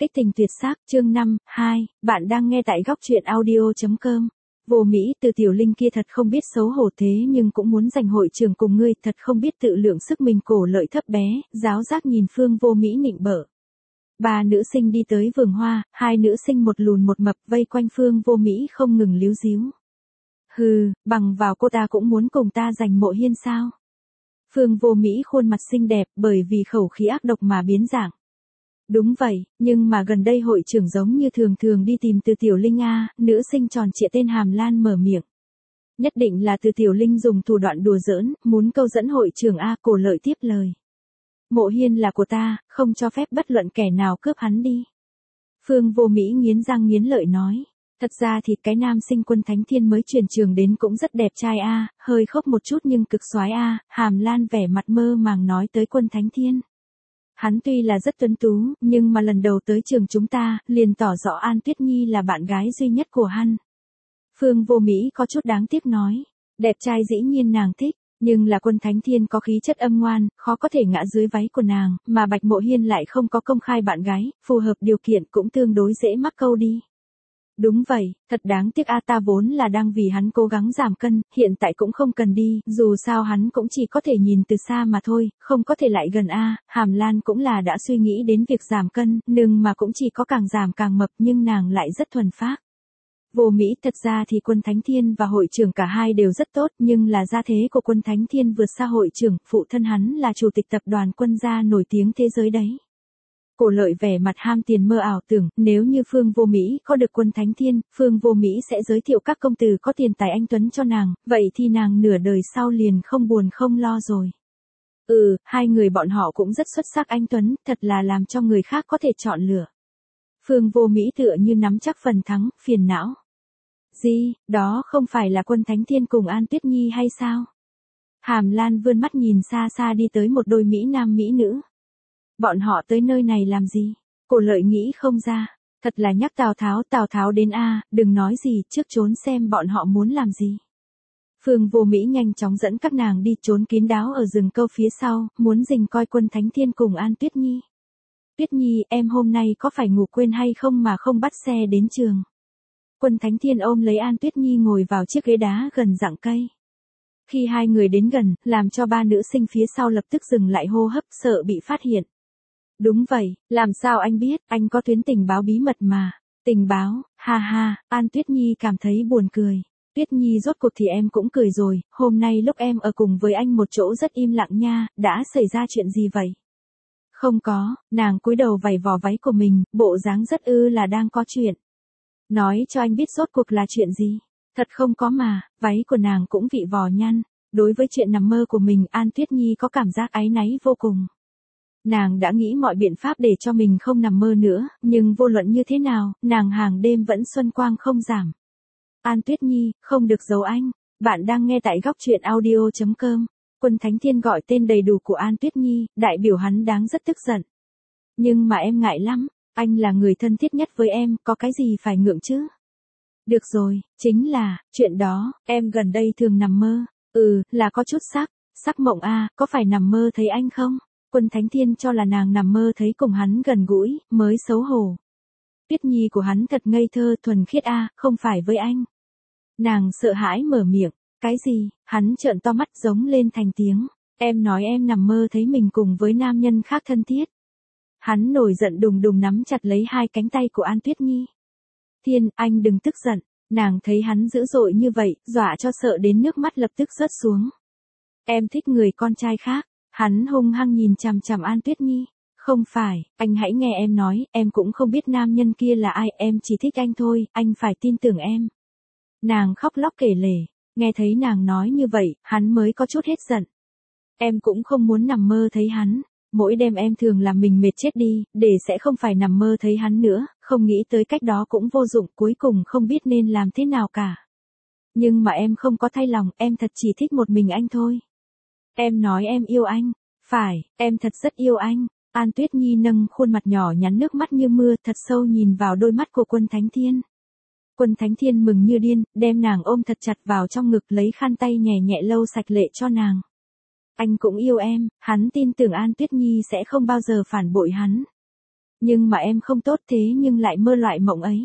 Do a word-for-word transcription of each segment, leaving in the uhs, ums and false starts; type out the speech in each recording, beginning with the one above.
Kích tình tuyệt sắc, chương năm, hai, bạn đang nghe tại góc truyện audio chấm com. Vô Mỹ, từ tiểu linh kia thật không biết xấu hổ thế nhưng cũng muốn giành hội trường cùng ngươi, thật không biết tự lượng sức mình, cổ lợi thấp bé, giáo giác nhìn Phương Vô Mỹ nịnh bợ. Ba nữ sinh đi tới vườn hoa, hai nữ sinh một lùn một mập vây quanh Phương Vô Mỹ không ngừng líu díu. Hừ, bằng vào cô ta cũng muốn cùng ta giành Mộ Hiên sao? Phương Vô Mỹ khuôn mặt xinh đẹp bởi vì khẩu khí ác độc mà biến dạng. Đúng vậy, nhưng mà gần đây hội trưởng giống như thường thường đi tìm Từ Tiểu Linh a, nữ sinh tròn trịa tên Hàm Lan mở miệng. Nhất định là Từ Tiểu Linh dùng thủ đoạn đùa giỡn, muốn câu dẫn hội trưởng a, cổ lợi tiếp lời. Mộ Hiên là của ta, không cho phép bất luận kẻ nào cướp hắn đi. Phương Vô Mỹ nghiến răng nghiến lợi nói. Thật ra thì cái nam sinh Quân Thánh Thiên mới chuyển trường đến cũng rất đẹp trai a, hơi khốc một chút nhưng cực soái a, Hàm Lan vẻ mặt mơ màng nói tới Quân Thánh Thiên. Hắn tuy là rất tuấn tú, nhưng mà lần đầu tới trường chúng ta, liền tỏ rõ An Tuyết Nhi là bạn gái duy nhất của hắn. Phương Vô Mỹ có chút đáng tiếc nói, đẹp trai dĩ nhiên nàng thích, nhưng là Quân Thánh Thiên có khí chất âm ngoan, khó có thể ngã dưới váy của nàng, mà Bạch Mộ Hiên lại không có công khai bạn gái, phù hợp điều kiện cũng tương đối dễ mắc câu đi. Đúng vậy, thật đáng tiếc a, ta vốn là đang vì hắn cố gắng giảm cân, hiện tại cũng không cần đi, dù sao hắn cũng chỉ có thể nhìn từ xa mà thôi, không có thể lại gần a. Hàm Lan cũng là đã suy nghĩ đến việc giảm cân, nhưng mà cũng chỉ có càng giảm càng mập, nhưng nàng lại rất thuần phác. Vô Mỹ, thật ra thì Quân Thánh Thiên và hội trưởng cả hai đều rất tốt, nhưng là gia thế của Quân Thánh Thiên vượt xa hội trưởng, phụ thân hắn là chủ tịch tập đoàn Quân gia nổi tiếng thế giới đấy. Cổ lợi vẻ mặt ham tiền mơ ảo tưởng, nếu như Phương Vô Mỹ có được Quân Thánh Thiên, Phương Vô Mỹ sẽ giới thiệu các công tử có tiền tài anh tuấn cho nàng, vậy thì nàng nửa đời sau liền không buồn không lo rồi. Ừ, hai người bọn họ cũng rất xuất sắc anh tuấn, thật là làm cho người khác có thể chọn lựa. Phương Vô Mỹ tựa như nắm chắc phần thắng, phiền não. Gì, đó không phải là Quân Thánh Thiên cùng An Tuyết Nhi hay sao? Hàm Lan vươn mắt nhìn xa xa đi tới một đôi mỹ nam mỹ nữ. Bọn họ tới nơi này làm gì? Cổ lợi nghĩ không ra. Thật là nhắc Tào Tháo, Tào Tháo đến a, đừng nói gì, trước trốn xem bọn họ muốn làm gì. Phương Vô Mỹ nhanh chóng dẫn các nàng đi trốn kín đáo ở rừng câu phía sau, muốn rình coi Quân Thánh Thiên cùng An Tuyết Nhi. Tuyết Nhi, em hôm nay có phải ngủ quên hay không mà không bắt xe đến trường? Quân Thánh Thiên ôm lấy An Tuyết Nhi ngồi vào chiếc ghế đá gần rặng cây. Khi hai người đến gần, làm cho ba nữ sinh phía sau lập tức dừng lại hô hấp, sợ bị phát hiện. Đúng vậy, làm sao anh biết, anh có tuyến tình báo bí mật mà. Tình báo, ha ha, An Tuyết Nhi cảm thấy buồn cười. Tuyết Nhi rốt cuộc thì em cũng cười rồi, hôm nay lúc em ở cùng với anh một chỗ rất im lặng nha, đã xảy ra chuyện gì vậy? Không có, nàng cúi đầu vảy vò váy của mình, bộ dáng rất ư là đang có chuyện. Nói cho anh biết rốt cuộc là chuyện gì? Thật không có mà, váy của nàng cũng vị vò nhăn. Đối với chuyện nằm mơ của mình, An Tuyết Nhi có cảm giác áy náy vô cùng. Nàng đã nghĩ mọi biện pháp để cho mình không nằm mơ nữa, nhưng vô luận như thế nào, nàng hàng đêm vẫn xuân quang không giảm. An Tuyết Nhi, không được giấu anh. Bạn đang nghe tại góc truyện audio chấm com. Quân Thánh Thiên gọi tên đầy đủ của An Tuyết Nhi, đại biểu hắn đáng rất tức giận. Nhưng mà em ngại lắm, anh là người thân thiết nhất với em, có cái gì phải ngượng chứ? Được rồi, chính là, chuyện đó, em gần đây thường nằm mơ. Ừ, là có chút sắc, sắc mộng a, có phải nằm mơ thấy anh không? Quân Thánh Thiên cho là nàng nằm mơ thấy cùng hắn gần gũi, mới xấu hổ. Tuyết Nhi của hắn thật ngây thơ thuần khiết a, không phải với anh. Nàng sợ hãi mở miệng, cái gì? Hắn trợn to mắt giống lên thành tiếng. Em nói em nằm mơ thấy mình cùng với nam nhân khác thân thiết. Hắn nổi giận đùng đùng nắm chặt lấy hai cánh tay của An Tuyết Nhi. Thiên, anh đừng tức giận. Nàng thấy hắn dữ dội như vậy, dọa cho sợ đến nước mắt lập tức rớt xuống. Em thích người con trai khác. Hắn hung hăng nhìn chằm chằm An Tuyết Nhi. Không phải, anh hãy nghe em nói, em cũng không biết nam nhân kia là ai, em chỉ thích anh thôi, anh phải tin tưởng em. Nàng khóc lóc kể lể, nghe thấy nàng nói như vậy, hắn mới có chút hết giận. Em cũng không muốn nằm mơ thấy hắn, mỗi đêm em thường làm mình mệt chết đi, để sẽ không phải nằm mơ thấy hắn nữa, không nghĩ tới cách đó cũng vô dụng, cuối cùng không biết nên làm thế nào cả. Nhưng mà em không có thay lòng, em thật chỉ thích một mình anh thôi. Em nói em yêu anh, phải, em thật rất yêu anh. An Tuyết Nhi nâng khuôn mặt nhỏ nhắn nước mắt như mưa thật sâu nhìn vào đôi mắt của Quân Thánh Thiên. Quân Thánh Thiên mừng như điên, đem nàng ôm thật chặt vào trong ngực lấy khăn tay nhẹ nhẹ lau sạch lệ cho nàng. Anh cũng yêu em, hắn tin tưởng An Tuyết Nhi sẽ không bao giờ phản bội hắn. Nhưng mà em không tốt thế nhưng lại mơ loại mộng ấy.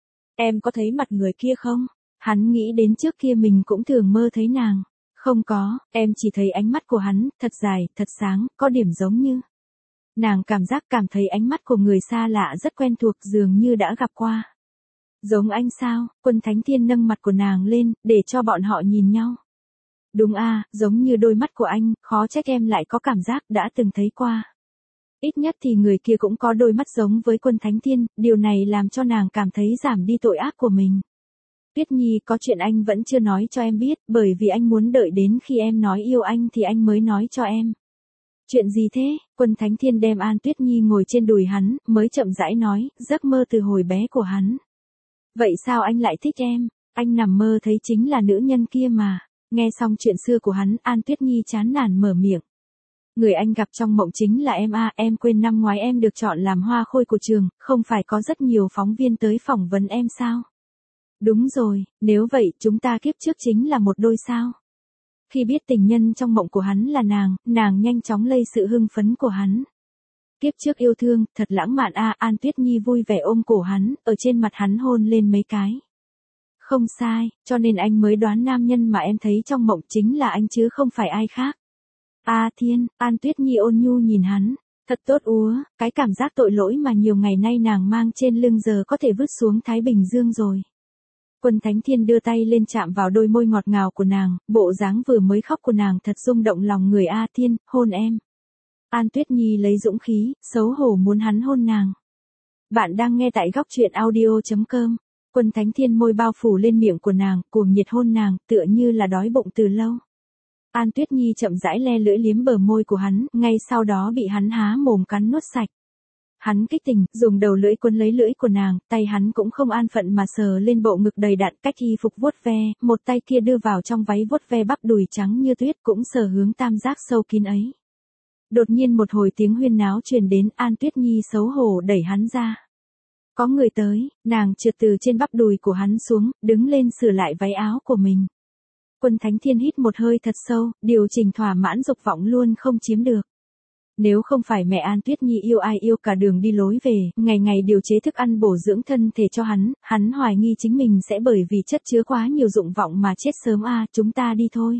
Em có thấy mặt người kia không? Hắn nghĩ đến trước kia mình cũng thường mơ thấy nàng. Không có, em chỉ thấy ánh mắt của hắn, thật dài, thật sáng, có điểm giống như. Nàng cảm giác cảm thấy ánh mắt của người xa lạ rất quen thuộc dường như đã gặp qua. Giống anh sao? Quân Thánh Thiên nâng mặt của nàng lên, để cho bọn họ nhìn nhau. Đúng a, giống như đôi mắt của anh, khó trách em lại có cảm giác đã từng thấy qua. Ít nhất thì người kia cũng có đôi mắt giống với Quân Thánh Thiên, điều này làm cho nàng cảm thấy giảm đi tội ác của mình. Tuyết Nhi, có chuyện anh vẫn chưa nói cho em biết, bởi vì anh muốn đợi đến khi em nói yêu anh thì anh mới nói cho em. Chuyện gì thế? Quân Thánh Thiên đem An Tuyết Nhi ngồi trên đùi hắn, mới chậm rãi nói, giấc mơ từ hồi bé của hắn. Vậy sao anh lại thích em? Anh nằm mơ thấy chính là nữ nhân kia mà. Nghe xong chuyện xưa của hắn, An Tuyết Nhi chán nản mở miệng. Người anh gặp trong mộng chính là em à, em quên năm ngoái em được chọn làm hoa khôi của trường, không phải có rất nhiều phóng viên tới phỏng vấn em sao? Đúng rồi, nếu vậy chúng ta kiếp trước chính là một đôi sao? Khi biết tình nhân trong mộng của hắn là nàng, nàng nhanh chóng lây sự hưng phấn của hắn. Kiếp trước yêu thương, thật lãng mạn a, à, An Tuyết Nhi vui vẻ ôm cổ hắn, ở trên mặt hắn hôn lên mấy cái. Không sai, cho nên anh mới đoán nam nhân mà em thấy trong mộng chính là anh chứ không phải ai khác. A à, Thiên, An Tuyết Nhi ôn nhu nhìn hắn, thật tốt úa, cái cảm giác tội lỗi mà nhiều ngày nay nàng mang trên lưng giờ có thể vứt xuống Thái Bình Dương rồi. Quân Thánh Thiên đưa tay lên chạm vào đôi môi ngọt ngào của nàng, bộ dáng vừa mới khóc của nàng thật rung động lòng người. A Thiên, hôn em. An Tuyết Nhi lấy dũng khí, xấu hổ muốn hắn hôn nàng. Bạn đang nghe tại góc truyện audio chấm com. Quân Thánh Thiên môi bao phủ lên miệng của nàng, cuồng nhiệt hôn nàng, tựa như là đói bụng từ lâu. An Tuyết Nhi chậm rãi le lưỡi liếm bờ môi của hắn, ngay sau đó bị hắn há mồm cắn nuốt sạch. Hắn kích tình, dùng đầu lưỡi quấn lấy lưỡi của nàng, tay hắn cũng không an phận mà sờ lên bộ ngực đầy đặn cách y phục vuốt ve, một tay kia đưa vào trong váy vuốt ve bắp đùi trắng như tuyết cũng sờ hướng tam giác sâu kín ấy. Đột nhiên một hồi tiếng huyên náo truyền đến, An Tuyết Nhi xấu hổ đẩy hắn ra. Có người tới, nàng trượt từ trên bắp đùi của hắn xuống, đứng lên sửa lại váy áo của mình. Quân Thánh Thiên hít một hơi thật sâu, điều chỉnh thỏa mãn dục vọng luôn không chiếm được. Nếu không phải mẹ An Tuyết Nhi yêu ai yêu cả đường đi lối về, ngày ngày điều chế thức ăn bổ dưỡng thân thể cho hắn, hắn hoài nghi chính mình sẽ bởi vì chất chứa quá nhiều dụng vọng mà chết sớm a, à, chúng ta đi thôi.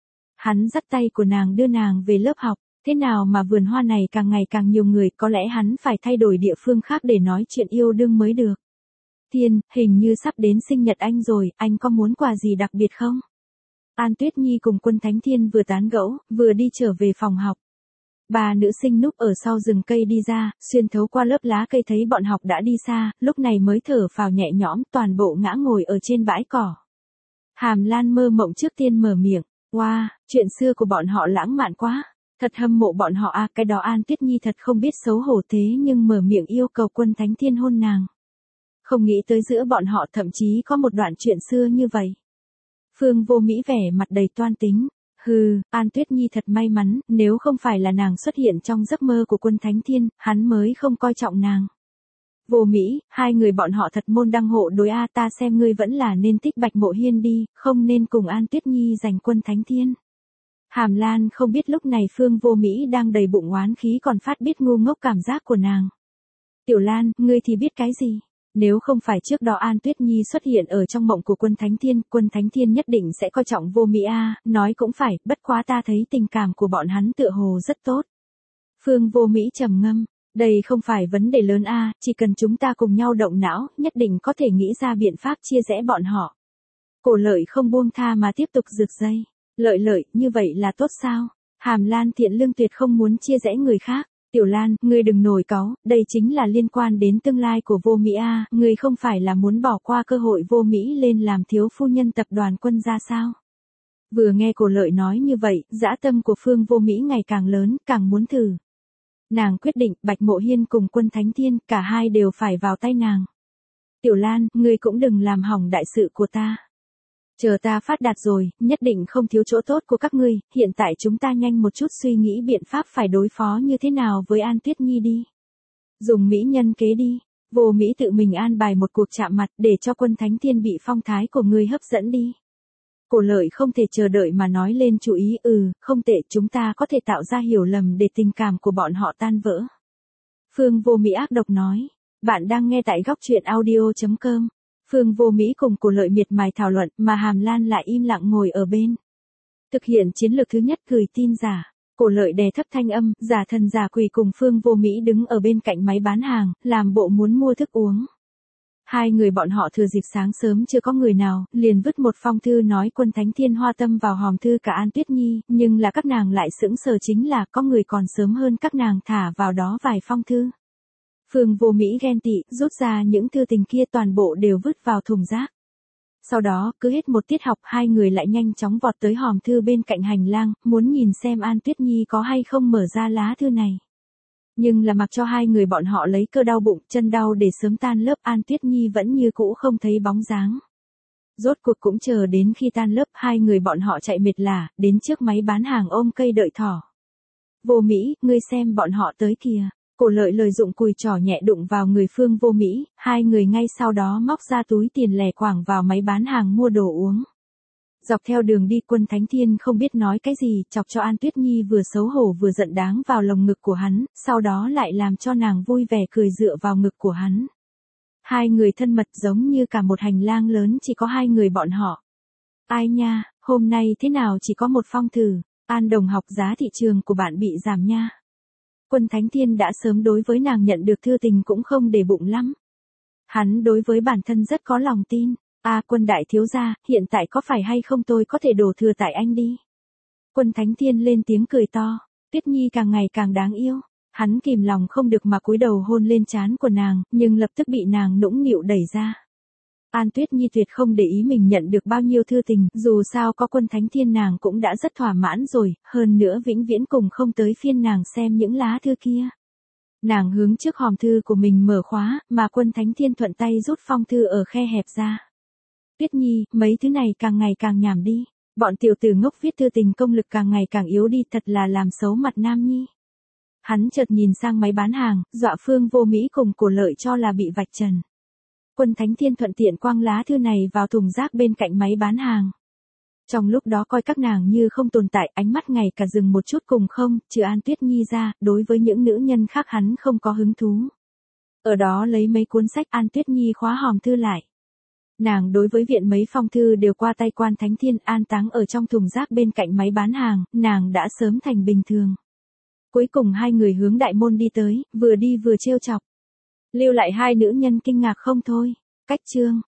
Hắn dắt tay của nàng đưa nàng về lớp học, thế nào mà vườn hoa này càng ngày càng nhiều người, có lẽ hắn phải thay đổi địa phương khác để nói chuyện yêu đương mới được. Thiên, hình như sắp đến sinh nhật anh rồi, anh có muốn quà gì đặc biệt không? An Tuyết Nhi cùng Quân Thánh Thiên vừa tán gẫu, vừa đi trở về phòng học. Ba nữ sinh núp ở sau rừng cây đi ra, xuyên thấu qua lớp lá cây thấy bọn học đã đi xa, lúc này mới thở phào nhẹ nhõm, toàn bộ ngã ngồi ở trên bãi cỏ. Hàm Lan mơ mộng trước tiên mở miệng, wow, chuyện xưa của bọn họ lãng mạn quá, thật hâm mộ bọn họ a, à, cái đó An Tuyết Nhi thật không biết xấu hổ thế nhưng mở miệng yêu cầu Quân Thánh Thiên hôn nàng. Không nghĩ tới giữa bọn họ thậm chí có một đoạn chuyện xưa như vậy. Phương Vô Mỹ vẻ mặt đầy toan tính. Hừ, An Tuyết Nhi thật may mắn, nếu không phải là nàng xuất hiện trong giấc mơ của Quân Thánh Thiên, hắn mới không coi trọng nàng. Vô Mỹ, hai người bọn họ thật môn đăng hộ đối a, ta xem ngươi vẫn là nên thích Bạch Mộ Hiên đi, không nên cùng An Tuyết Nhi giành Quân Thánh Thiên. Hàm Lan không biết lúc này Phương Vô Mỹ đang đầy bụng oán khí còn phát biết ngu ngốc cảm giác của nàng. Tiểu Lan, ngươi thì biết cái gì? Nếu không phải trước đó An Tuyết Nhi xuất hiện ở trong mộng của Quân Thánh Thiên, Quân Thánh Thiên nhất định sẽ coi trọng Vô Mỹ a, nói cũng phải, bất quá ta thấy tình cảm của bọn hắn tựa hồ rất tốt. Phương Vô Mỹ trầm ngâm, đây không phải vấn đề lớn a, chỉ cần chúng ta cùng nhau động não, nhất định có thể nghĩ ra biện pháp chia rẽ bọn họ. Cổ Lợi không buông tha mà tiếp tục rực dây. Lợi Lợi, như vậy là tốt sao? Hàm Lan thiện lương tuyệt không muốn chia rẽ người khác. Tiểu Lan, ngươi đừng nổi cáu, đây chính là liên quan đến tương lai của Vô Mỹ a, ngươi không phải là muốn bỏ qua cơ hội Vô Mỹ lên làm thiếu phu nhân tập đoàn Quân gia sao? Vừa nghe Cổ Lợi nói như vậy, dã tâm của Phương Vô Mỹ ngày càng lớn, càng muốn thử. Nàng quyết định, Bạch Mộ Hiên cùng Quân Thánh Thiên, cả hai đều phải vào tay nàng. Tiểu Lan, ngươi cũng đừng làm hỏng đại sự của ta. Chờ ta phát đạt rồi, nhất định không thiếu chỗ tốt của các ngươi, hiện tại chúng ta nhanh một chút suy nghĩ biện pháp phải đối phó như thế nào với An Tuyết Nhi đi. Dùng mỹ nhân kế đi, Vô Mỹ tự mình an bài một cuộc chạm mặt để cho Quân Thánh Thiên bị phong thái của ngươi hấp dẫn đi. Cổ Lợi không thể chờ đợi mà nói lên chủ ý, ừ, không tệ, chúng ta có thể tạo ra hiểu lầm để tình cảm của bọn họ tan vỡ. Phương Vô Mỹ ác độc nói. Bạn đang nghe tại góc truyện audio.com. Phương Vô Mỹ cùng Cổ Lợi miệt mài thảo luận mà Hàm Lan lại im lặng ngồi ở bên. Thực hiện chiến lược thứ nhất gửi tin giả. Cổ Lợi đè thấp thanh âm, giả thần giả quỷ cùng Phương Vô Mỹ đứng ở bên cạnh máy bán hàng, làm bộ muốn mua thức uống. Hai người bọn họ thừa dịp sáng sớm chưa có người nào, liền vứt một phong thư nói Quân Thánh Thiên Hoa Tâm vào hòm thư cả An Tuyết Nhi, nhưng là các nàng lại sững sờ chính là có người còn sớm hơn các nàng thả vào đó vài phong thư. Phương Vô Mỹ ghen tị, rút ra những thư tình kia toàn bộ đều vứt vào thùng rác. Sau đó, cứ hết một tiết học hai người lại nhanh chóng vọt tới hòm thư bên cạnh hành lang, muốn nhìn xem An Tuyết Nhi có hay không mở ra lá thư này. Nhưng là mặc cho hai người bọn họ lấy cơ đau bụng, chân đau để sớm tan lớp, An Tuyết Nhi vẫn như cũ không thấy bóng dáng. Rốt cuộc cũng chờ đến khi tan lớp, hai người bọn họ chạy mệt lả, đến trước máy bán hàng ôm cây đợi thỏ. Vô Mỹ, ngươi xem bọn họ tới kìa. Cổ Lợi lợi dụng cùi trỏ nhẹ đụng vào người Phương Vô Mỹ, hai người ngay sau đó móc ra túi tiền lẻ quảng vào máy bán hàng mua đồ uống. Dọc theo đường đi Quân Thánh Thiên không biết nói cái gì, chọc cho An Tuyết Nhi vừa xấu hổ vừa giận đáng vào lồng ngực của hắn, sau đó lại làm cho nàng vui vẻ cười dựa vào ngực của hắn. Hai người thân mật giống như cả một hành lang lớn chỉ có hai người bọn họ. Ai nha, hôm nay thế nào chỉ có một phong thư, An đồng học giá thị trường của bạn bị giảm nha. Quân Thánh Thiên đã sớm đối với nàng nhận được thư tình cũng không để bụng lắm. Hắn đối với bản thân rất có lòng tin. A à, Quân đại thiếu gia, hiện tại có phải hay không tôi có thể đổ thừa tại anh đi. Quân Thánh Thiên lên tiếng cười to. Tuyết Nhi càng ngày càng đáng yêu. Hắn kìm lòng không được mà cúi đầu hôn lên trán của nàng, nhưng lập tức bị nàng nũng nịu đẩy ra. An Tuyết Nhi tuyệt không để ý mình nhận được bao nhiêu thư tình, dù sao có Quân Thánh Thiên nàng cũng đã rất thỏa mãn rồi, hơn nữa vĩnh viễn cùng không tới phiên nàng xem những lá thư kia. Nàng hướng trước hòm thư của mình mở khóa, mà Quân Thánh Thiên thuận tay rút phong thư ở khe hẹp ra. Tuyết Nhi, mấy thứ này càng ngày càng nhảm đi. Bọn tiểu tử ngốc viết thư tình công lực càng ngày càng yếu đi, thật là làm xấu mặt Nam Nhi. Hắn chợt nhìn sang máy bán hàng, dọa Phương Vô Mỹ cùng Cổ Lợi cho là bị vạch trần. Quân Thánh Thiên thuận tiện quăng lá thư này vào thùng rác bên cạnh máy bán hàng. Trong lúc đó coi các nàng như không tồn tại, ánh mắt ngày cả dừng một chút cùng không, trừ An Tuyết Nhi ra, đối với những nữ nhân khác hắn không có hứng thú. Ở đó lấy mấy cuốn sách, An Tuyết Nhi khóa hòm thư lại. Nàng đối với viện mấy phong thư đều qua tay Quan Thánh Thiên an táng ở trong thùng rác bên cạnh máy bán hàng, nàng đã sớm thành bình thường. Cuối cùng hai người hướng đại môn đi tới, vừa đi vừa trêu chọc. Lưu lại hai nữ nhân kinh ngạc không thôi. Cách chương.